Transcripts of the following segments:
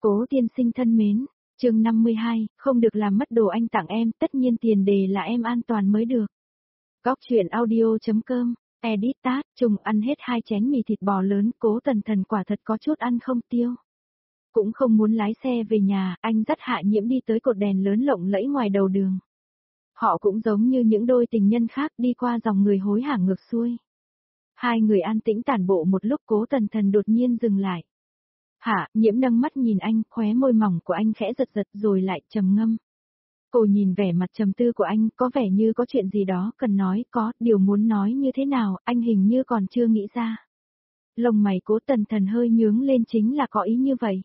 Cố tiên sinh thân mến, chương 52, không được làm mất đồ anh tặng em, tất nhiên tiền đề là em an toàn mới được. Góc truyện audio.com, edit tát, trùng ăn hết 2 chén mì thịt bò lớn, Cố Tần Thần quả thật có chút ăn không tiêu. Cũng không muốn lái xe về nhà, anh dắt Hạ Nhiễm đi tới cột đèn lớn lộng lẫy ngoài đầu đường. Họ cũng giống như những đôi tình nhân khác đi qua dòng người hối hả ngược xuôi. Hai người an tĩnh tản bộ một lúc, Cố Tần Thần đột nhiên dừng lại. Hạ Nhiễm nâng mắt nhìn anh, khóe môi mỏng của anh khẽ giật giật rồi lại trầm ngâm. Cô nhìn vẻ mặt trầm tư của anh, có vẻ như có chuyện gì đó cần nói, có điều muốn nói như thế nào, anh hình như còn chưa nghĩ ra. Lông mày Cố Tần Thần hơi nhướng lên, chính là có ý như vậy.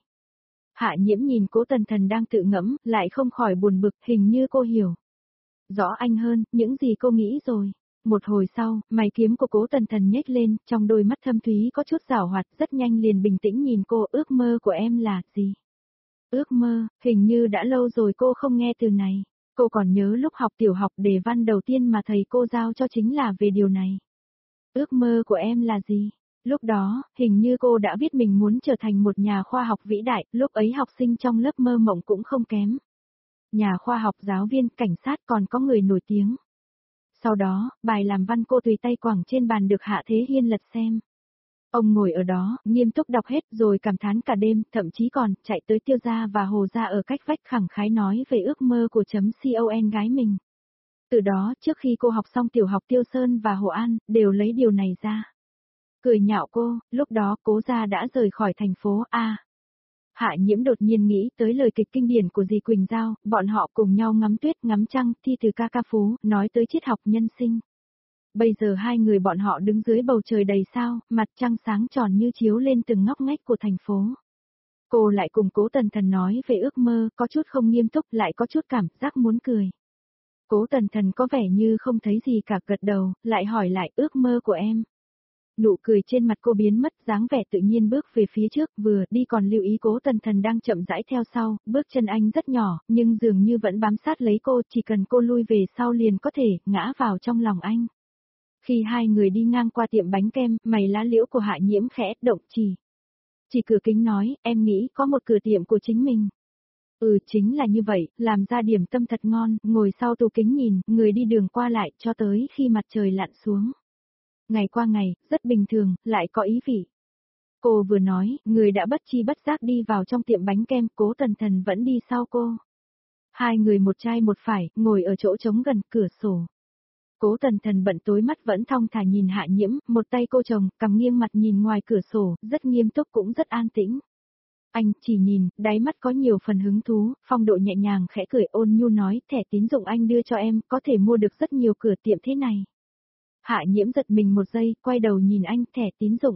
Hạ Nhiễm nhìn Cố Tần Thần đang tự ngẫm, lại không khỏi buồn bực, hình như cô hiểu rõ anh hơn, những gì cô nghĩ rồi. Một hồi sau, mày kiếm của Cố Tần Thần nhếch lên, trong đôi mắt thâm thúy có chút giảo hoạt, rất nhanh liền bình tĩnh nhìn cô. Ước mơ của em là gì? Ước mơ, hình như đã lâu rồi cô không nghe từ này. Cô còn nhớ lúc học tiểu học đề văn đầu tiên mà thầy cô giao cho chính là về điều này. Ước mơ của em là gì? Lúc đó, hình như cô đã viết mình muốn trở thành một nhà khoa học vĩ đại, lúc ấy học sinh trong lớp mơ mộng cũng không kém. Nhà khoa học, giáo viên, cảnh sát, còn có người nổi tiếng. Sau đó, bài làm văn cô tùy tay quẳng trên bàn được Hạ Thế Hiên lật xem. Ông ngồi ở đó, nghiêm túc đọc hết rồi cảm thán cả đêm, thậm chí còn chạy tới Tiêu gia và Hồ gia ở cách vách khẳng khái nói về ước mơ của con gái mình. Từ đó, trước khi cô học xong tiểu học Tiêu Sơn và Hồ An, đều lấy điều này ra cười nhạo cô. Lúc đó Cố gia đã rời khỏi thành phố A. Hạ Nhiễm đột nhiên nghĩ tới lời kịch kinh điển của dì Quỳnh Giao, bọn họ cùng nhau ngắm tuyết, ngắm trăng, thi từ ca ca phú, nói tới triết học nhân sinh. Bây giờ hai người bọn họ đứng dưới bầu trời đầy sao, mặt trăng sáng tròn như chiếu lên từng ngóc ngách của thành phố. Cô lại cùng Cố Tần Thần nói về ước mơ, có chút không nghiêm túc, lại có chút cảm giác muốn cười. Cố Tần Thần có vẻ như không thấy gì cả, gật đầu, lại hỏi lại ước mơ của em. Nụ cười trên mặt cô biến mất, dáng vẻ tự nhiên bước về phía trước, vừa đi còn lưu ý Cố Tần Thần đang chậm rãi theo sau, bước chân anh rất nhỏ, nhưng dường như vẫn bám sát lấy cô, chỉ cần cô lui về sau liền có thể ngã vào trong lòng anh. Khi hai người đi ngang qua tiệm bánh kem, mày lá liễu của Hạ Nhiễm khẽ động chỉ cửa kính nói, em nghĩ có một cửa tiệm của chính mình. Chính là như vậy, làm ra điểm tâm thật ngon, ngồi sau tủ kính nhìn, người đi đường qua lại, cho tới khi mặt trời lặn xuống. Ngày qua ngày, rất bình thường, lại có ý vị. Cô vừa nói, người đã bất chi bất giác đi vào trong tiệm bánh kem, Cố Tần Thần vẫn đi sau cô. Hai người một trai một phải, ngồi ở chỗ trống gần cửa sổ. Cố Tần Thần bận tối mắt vẫn thong thả nhìn Hạ Nhiễm, một tay cô chồng, cằm nghiêng mặt nhìn ngoài cửa sổ, rất nghiêm túc cũng rất an tĩnh. Anh chỉ nhìn, đáy mắt có nhiều phần hứng thú, phong độ nhẹ nhàng khẽ cười ôn nhu nói, thẻ tín dụng anh đưa cho em, có thể mua được rất nhiều cửa tiệm thế này. Hạ Nhiễm giật mình một giây, quay đầu nhìn anh, thẻ tín dụng.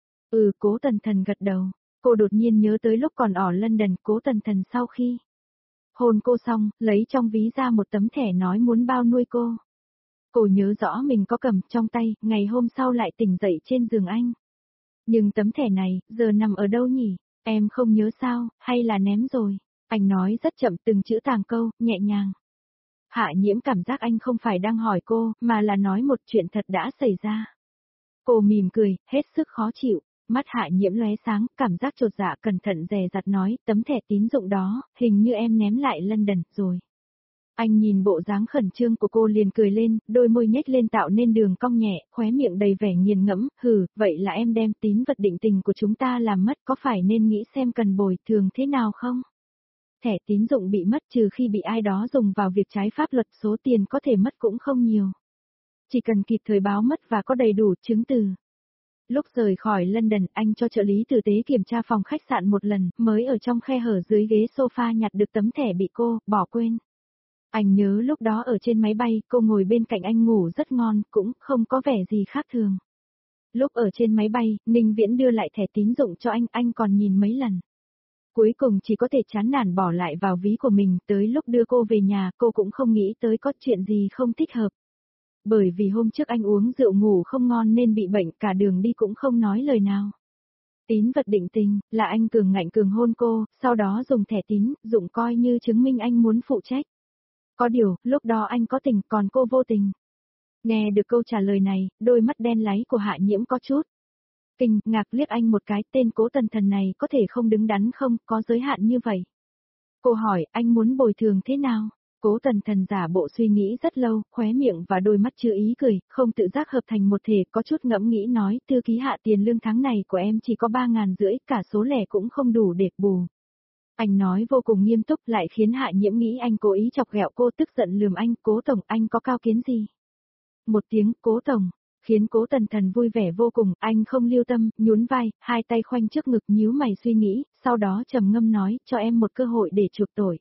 Cố Tần Thần gật đầu. Cô đột nhiên nhớ tới lúc còn ở London, Cố Tần Thần sau khi hôn cô xong, lấy trong ví ra một tấm thẻ nói muốn bao nuôi cô. Cô nhớ rõ mình có cầm trong tay, ngày hôm sau lại tỉnh dậy trên giường anh. Nhưng tấm thẻ này, giờ nằm ở đâu nhỉ? Em không nhớ sao, hay là ném rồi? Anh nói rất chậm, từng chữ tàng câu, nhẹ nhàng. Hạ Nhiễm cảm giác anh không phải đang hỏi cô, mà là nói một chuyện thật đã xảy ra. Cô mỉm cười, hết sức khó chịu. Mắt Hạ Nhiễm lóe sáng, cảm giác chột dạ, cẩn thận dè dặt nói, tấm thẻ tín dụng đó, hình như em ném lại London rồi. Anh nhìn bộ dáng khẩn trương của cô liền cười lên, đôi môi nhếch lên tạo nên đường cong nhẹ, khóe miệng đầy vẻ nghiền ngẫm, vậy là em đem tín vật định tình của chúng ta làm mất, có phải nên nghĩ xem cần bồi thường thế nào không? Thẻ tín dụng bị mất trừ khi bị ai đó dùng vào việc trái pháp luật, số tiền có thể mất cũng không nhiều. Chỉ cần kịp thời báo mất và có đầy đủ chứng từ. Lúc rời khỏi London, anh cho trợ lý tử tế kiểm tra phòng khách sạn một lần, mới ở trong khe hở dưới ghế sofa nhặt được tấm thẻ bị cô bỏ quên. Anh nhớ lúc đó ở trên máy bay, cô ngồi bên cạnh anh ngủ rất ngon, cũng không có vẻ gì khác thường. Lúc ở trên máy bay, Ninh Viễn đưa lại thẻ tín dụng cho anh còn nhìn mấy lần. Cuối cùng chỉ có thể chán nản bỏ lại vào ví của mình, tới lúc đưa cô về nhà, cô cũng không nghĩ tới có chuyện gì không thích hợp. Bởi vì hôm trước anh uống rượu ngủ không ngon nên bị bệnh, cả đường đi cũng không nói lời nào. Tín vật định tình, là anh cường ngạnh cường hôn cô, sau đó dùng thẻ tín dụng coi như chứng minh anh muốn phụ trách. Có điều, lúc đó anh có tình, còn cô vô tình. Nghe được câu trả lời này, đôi mắt đen láy của Hạ Nhiễm có chút Kinh ngạc liếc anh một cái, tên Cố Tần Thần này có thể không đứng đắn không, có giới hạn như vậy. Cô hỏi, anh muốn bồi thường thế nào? Cố Tần Thần giả bộ suy nghĩ rất lâu, khóe miệng và đôi mắt chưa ý cười, không tự giác hợp thành một thể, có chút ngẫm nghĩ nói, thư ký Hạ, tiền lương tháng này của em chỉ có 3.500, cả số lẻ cũng không đủ để bù. Anh nói vô cùng nghiêm túc lại khiến Hạ Nhiễm nghĩ anh cố ý chọc ghẹo cô, tức giận lườm anh, Cố Tổng, anh có cao kiến gì? Một tiếng, Cố Tổng, khiến Cố Tần Thần vui vẻ vô cùng, anh không lưu tâm, nhún vai, hai tay khoanh trước ngực nhíu mày suy nghĩ, sau đó trầm ngâm nói, cho em một cơ hội để chuộc tội.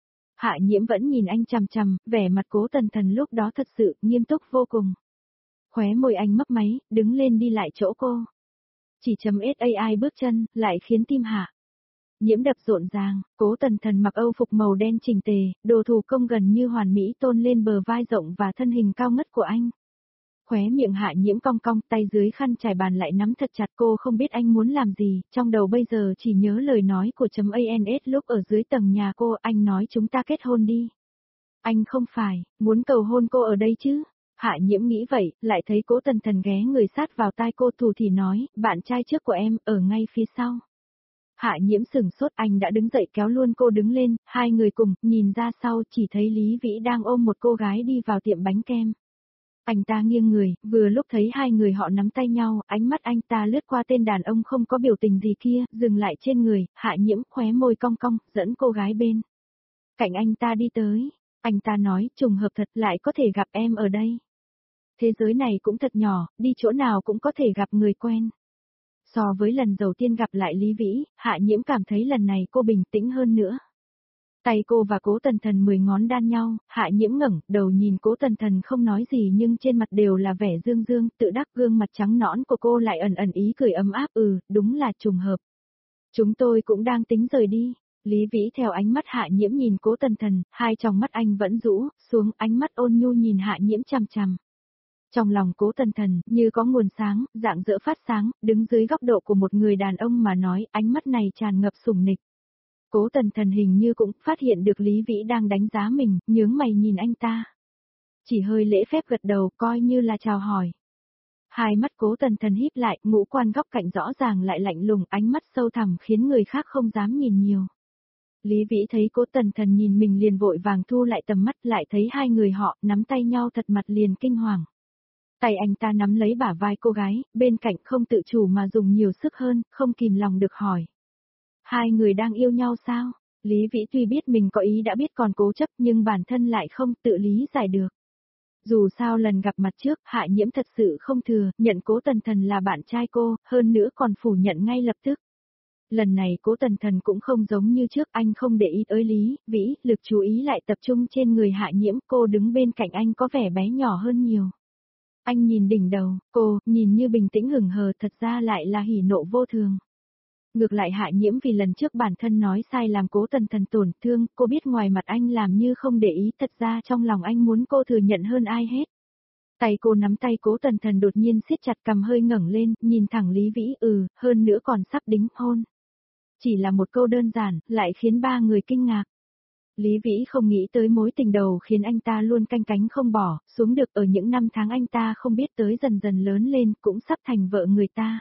Hạ Nhiễm vẫn nhìn anh chằm chằm, vẻ mặt Cố Tần Thần lúc đó thật sự nghiêm túc vô cùng. Khóe môi anh mấp máy, đứng lên đi lại chỗ cô. Chỉ chấm SAI bước chân, lại khiến tim Hạ Nhiễm đập rộn ràng, Cố Tần Thần mặc âu phục màu đen chỉnh tề, đồ thủ công gần như hoàn mỹ tôn lên bờ vai rộng và thân hình cao ngất của anh. Khóe miệng Hạ Nhiễm cong cong, tay dưới khăn trải bàn lại nắm thật chặt, cô không biết anh muốn làm gì, trong đầu bây giờ chỉ nhớ lời nói của .ans lúc ở dưới tầng nhà cô, anh nói chúng ta kết hôn đi. Anh không phải, muốn cầu hôn cô ở đây chứ? Hạ Nhiễm nghĩ vậy, lại thấy Cố Tần Thần ghé người sát vào tai cô thủ thì nói, bạn trai trước của em, ở ngay phía sau. Hạ Nhiễm sửng sốt, anh đã đứng dậy kéo luôn cô đứng lên, hai người cùng, nhìn ra sau chỉ thấy Lý Vĩ đang ôm một cô gái đi vào tiệm bánh kem. Anh ta nghiêng người, vừa lúc thấy hai người họ nắm tay nhau, ánh mắt anh ta lướt qua tên đàn ông không có biểu tình gì kia, dừng lại trên người, Hạ Nhiễm khóe môi cong cong, dẫn cô gái bên cạnh anh ta đi tới. Anh ta nói, trùng hợp thật lại có thể gặp em ở đây. Thế giới này cũng thật nhỏ, đi chỗ nào cũng có thể gặp người quen. So với lần đầu tiên gặp lại Lý Vĩ, Hạ Nhiễm cảm thấy lần này cô bình tĩnh hơn nữa. Tay cô và Cố Tần Thần 10 ngón đan nhau, Hạ Nhiễm ngẩng đầu nhìn Cố Tần Thần không nói gì nhưng trên mặt đều là vẻ dương dương, tự đắc, gương mặt trắng nõn của cô lại ẩn ẩn ý cười ấm áp, đúng là trùng hợp. Chúng tôi cũng đang tính rời đi. Lý Vĩ theo ánh mắt Hạ Nhiễm nhìn Cố Tần Thần, hai tròng mắt anh vẫn rũ xuống, ánh mắt ôn nhu nhìn Hạ Nhiễm chằm chằm. Trong lòng Cố Tần Thần, như có nguồn sáng, rạng rỡ phát sáng, đứng dưới góc độ của một người đàn ông mà nói, ánh mắt này tràn ngập sủng nịch. Cố Tần Thần hình như cũng phát hiện được Lý Vĩ đang đánh giá mình, nhướng mày nhìn anh ta. Chỉ hơi lễ phép gật đầu, coi như là chào hỏi. Hai mắt Cố Tần Thần híp lại, ngũ quan góc cạnh rõ ràng lại lạnh lùng, ánh mắt sâu thẳm khiến người khác không dám nhìn nhiều. Lý Vĩ thấy Cố Tần Thần nhìn mình liền vội vàng thu lại tầm mắt, lại thấy hai người họ nắm tay nhau thật mặt liền kinh hoàng. Tay anh ta nắm lấy bả vai cô gái, bên cạnh không tự chủ mà dùng nhiều sức hơn, không kìm lòng được hỏi. Hai người đang yêu nhau sao? Lý Vĩ tuy biết mình có ý đã biết còn cố chấp nhưng bản thân lại không tự lý giải được. Dù sao lần gặp mặt trước, Hạ Nhiễm thật sự không thừa, nhận Cố Tần Thần là bạn trai cô, hơn nữa còn phủ nhận ngay lập tức. Lần này Cố Tần Thần cũng không giống như trước, anh không để ý tới Lý Vĩ, lực chú ý lại tập trung trên người Hạ Nhiễm, cô đứng bên cạnh anh có vẻ bé nhỏ hơn nhiều. Anh nhìn đỉnh đầu, cô, nhìn như bình tĩnh hững hờ thật ra lại là hỉ nộ vô thường. Ngược lại Hạ Nhiễm vì lần trước bản thân nói sai làm Cố Tần Thần tổn thương, cô biết ngoài mặt anh làm như không để ý, thật ra trong lòng anh muốn cô thừa nhận hơn ai hết. Tay cô nắm tay Cố Tần Thần đột nhiên siết chặt, cầm hơi ngẩng lên, nhìn thẳng Lý Vĩ, hơn nữa còn sắp đính hôn. Chỉ là một câu đơn giản, lại khiến ba người kinh ngạc. Lý Vĩ không nghĩ tới mối tình đầu khiến anh ta luôn canh cánh không bỏ, xuống được ở những năm tháng anh ta không biết tới dần dần lớn lên, cũng sắp thành vợ người ta.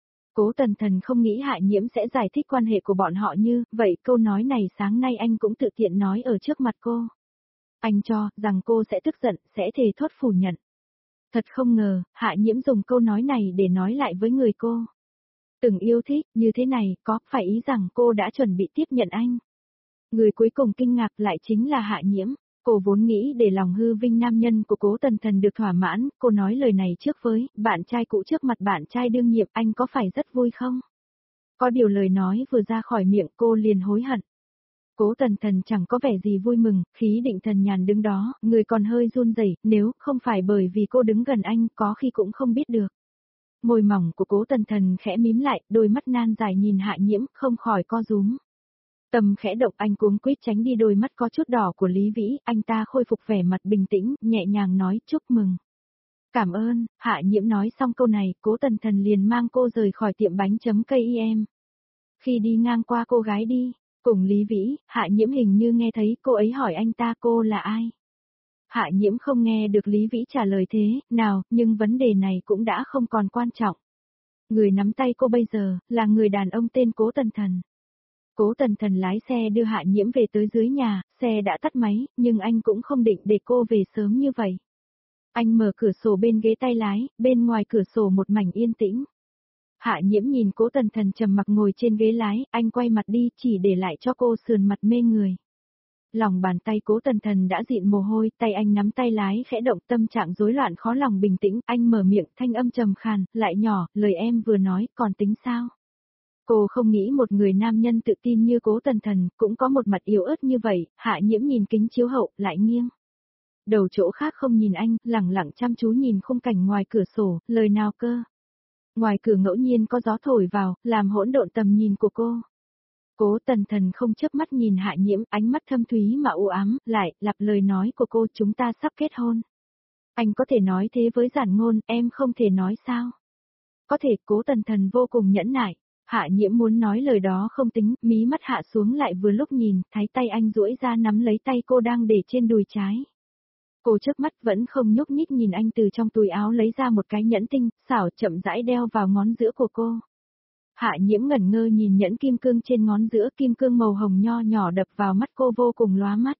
Cố Tần Thần không nghĩ Hạ Nhiễm sẽ giải thích quan hệ của bọn họ như, vậy câu nói này sáng nay anh cũng tự tiện nói ở trước mặt cô. Anh cho rằng cô sẽ tức giận, sẽ thề thốt phủ nhận. Thật không ngờ, Hạ Nhiễm dùng câu nói này để nói lại với người cô từng yêu thích, như thế này, có phải ý rằng cô đã chuẩn bị tiếp nhận anh? Người cuối cùng kinh ngạc lại chính là Hạ Nhiễm. Cô vốn nghĩ để lòng hư vinh nam nhân của Cố Tần Thần được thỏa mãn, cô nói lời này trước với bạn trai cũ trước mặt bạn trai đương nhiệm, anh có phải rất vui không? Có điều lời nói vừa ra khỏi miệng cô liền hối hận. Cố Tần Thần chẳng có vẻ gì vui mừng, khí định thần nhàn đứng đó, người còn hơi run rẩy, nếu không phải bởi vì cô đứng gần anh có khi cũng không biết được. Môi mỏng của Cố Tần Thần khẽ mím lại, đôi mắt nan dài nhìn Hạ Nhiễm, không khỏi co rúm. Tâm khẽ động, anh cuống quýt tránh đi đôi mắt có chút đỏ của Lý Vĩ, anh ta khôi phục vẻ mặt bình tĩnh, nhẹ nhàng nói chúc mừng. Cảm ơn, Hạ Nhiễm nói xong câu này, Cố Tần Thần liền mang cô rời khỏi tiệm bánh.kim. Khi đi ngang qua cô gái đi, cùng Lý Vĩ, Hạ Nhiễm hình như nghe thấy cô ấy hỏi anh ta cô là ai. Hạ Nhiễm không nghe được Lý Vĩ trả lời thế nào, nhưng vấn đề này cũng đã không còn quan trọng. Người nắm tay cô bây giờ, là người đàn ông tên Cố Tần Thần. Cố Tần Thần lái xe đưa Hạ Nhiễm về tới dưới nhà, xe đã tắt máy, nhưng anh cũng không định để cô về sớm như vậy. Anh mở cửa sổ bên ghế tay lái, bên ngoài cửa sổ một mảnh yên tĩnh. Hạ Nhiễm nhìn Cố Tần Thần trầm mặc ngồi trên ghế lái, anh quay mặt đi chỉ để lại cho cô sườn mặt mê người. Lòng bàn tay Cố Tần Thần đã dịn mồ hôi, tay anh nắm tay lái khẽ động, tâm trạng rối loạn khó lòng bình tĩnh, anh mở miệng thanh âm trầm khàn, lại nhỏ, lời em vừa nói, còn tính sao? Cô không nghĩ một người nam nhân tự tin như Cố Tần Thần, cũng có một mặt yếu ớt như vậy. Hạ Nhiễm nhìn kính chiếu hậu, lại nghiêng. Đầu chỗ khác không nhìn anh, lẳng lặng chăm chú nhìn khung cảnh ngoài cửa sổ, lời nào cơ. Ngoài cửa ngẫu nhiên có gió thổi vào, làm hỗn độn tầm nhìn của cô. Cố Tần Thần không chớp mắt nhìn Hạ Nhiễm, ánh mắt thâm thúy mà u ám, lại lặp lời nói của cô, chúng ta sắp kết hôn. Anh có thể nói thế với giản ngôn, em không thể nói sao? Có thể. Cố Tần Thần vô cùng nhẫn nại. Hạ Nhiễm muốn nói lời đó không tính, mí mắt hạ xuống lại vừa lúc nhìn, thấy tay anh duỗi ra nắm lấy tay cô đang để trên đùi trái. Cô chớp mắt vẫn không nhúc nhích nhìn anh, từ trong túi áo lấy ra một cái nhẫn tinh, xảo chậm rãi đeo vào ngón giữa của cô. Hạ Nhiễm ngẩn ngơ nhìn nhẫn kim cương trên ngón giữa, kim cương màu hồng nho nhỏ đập vào mắt cô vô cùng lóa mắt.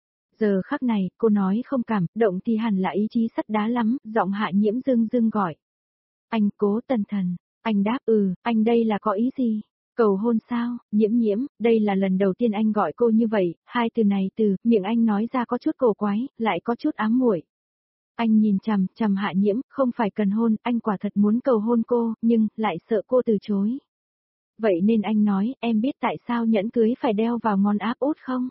Giờ khắc này, cô nói không cảm, động thì hẳn là ý chí sắt đá lắm, giọng Hạ Nhiễm dưng dưng gọi. Anh. Cố Tần Thần. Anh đáp anh đây là có ý gì? Cầu hôn sao? Nhiễm Nhiễm, đây là lần đầu tiên anh gọi cô như vậy, hai từ này miệng anh nói ra có chút cổ quái, lại có chút ám muội. Anh nhìn chằm chằm Hạ Nhiễm, không phải cần hôn, anh quả thật muốn cầu hôn cô, nhưng lại sợ cô từ chối. Vậy nên anh nói, em biết tại sao nhẫn cưới phải đeo vào ngón áp út không?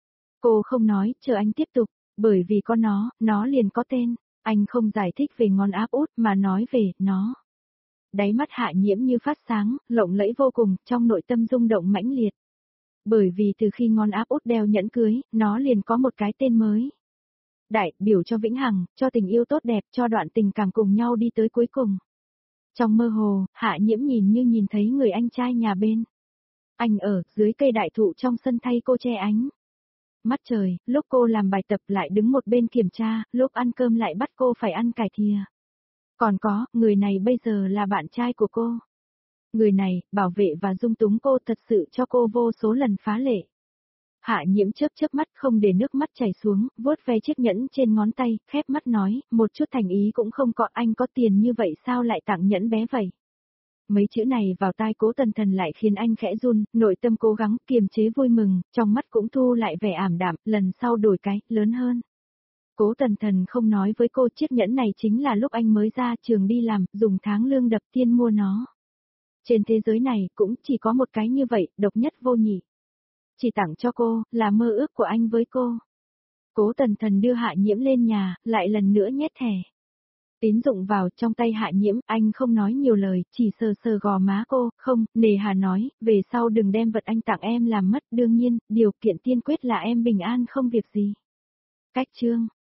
Cô không nói, chờ anh tiếp tục, bởi vì có nó liền có tên. Anh không giải thích về ngón áp út mà nói về nó. Đáy mắt Hạ Nhiễm như phát sáng, lộng lẫy vô cùng, trong nội tâm rung động mãnh liệt. Bởi vì từ khi ngón áp út đeo nhẫn cưới, nó liền có một cái tên mới. Đại biểu cho vĩnh hằng, cho tình yêu tốt đẹp, cho đoạn tình cảm cùng nhau đi tới cuối cùng. Trong mơ hồ, Hạ Nhiễm nhìn như nhìn thấy người anh trai nhà bên. Anh ở dưới cây đại thụ trong sân thay cô che ánh. Mắt trời, lúc cô làm bài tập lại đứng một bên kiểm tra, lúc ăn cơm lại bắt cô phải ăn cải thìa. Còn có, người này bây giờ là bạn trai của cô. Người này, bảo vệ và dung túng cô, thật sự cho cô vô số lần phá lệ. Hạ Nhiễm chớp mắt không để nước mắt chảy xuống, vuốt ve chiếc nhẫn trên ngón tay, khép mắt nói, một chút thành ý cũng không có, anh có tiền như vậy sao lại tặng nhẫn bé vậy? Mấy chữ này vào tai Cố Tần Thần lại khiến anh khẽ run, nội tâm cố gắng kiềm chế vui mừng, trong mắt cũng thu lại vẻ ảm đạm, lần sau đổi cái, lớn hơn. Cố Tần Thần không nói với cô, chiếc nhẫn này chính là lúc anh mới ra trường đi làm, dùng tháng lương đập tiên mua nó. Trên thế giới này cũng chỉ có một cái như vậy, độc nhất vô nhị. Chỉ tặng cho cô, là mơ ước của anh với cô. Cố Tần Thần đưa Hạ Nhiễm lên nhà, lại lần nữa nhét thẻ tín dụng vào trong tay Hạ Nhiễm, anh không nói nhiều lời, chỉ sờ sờ gò má cô, không, nề hà nói, về sau đừng đem vật anh tặng em làm mất, đương nhiên, điều kiện tiên quyết là em bình an không việc gì. Cách chương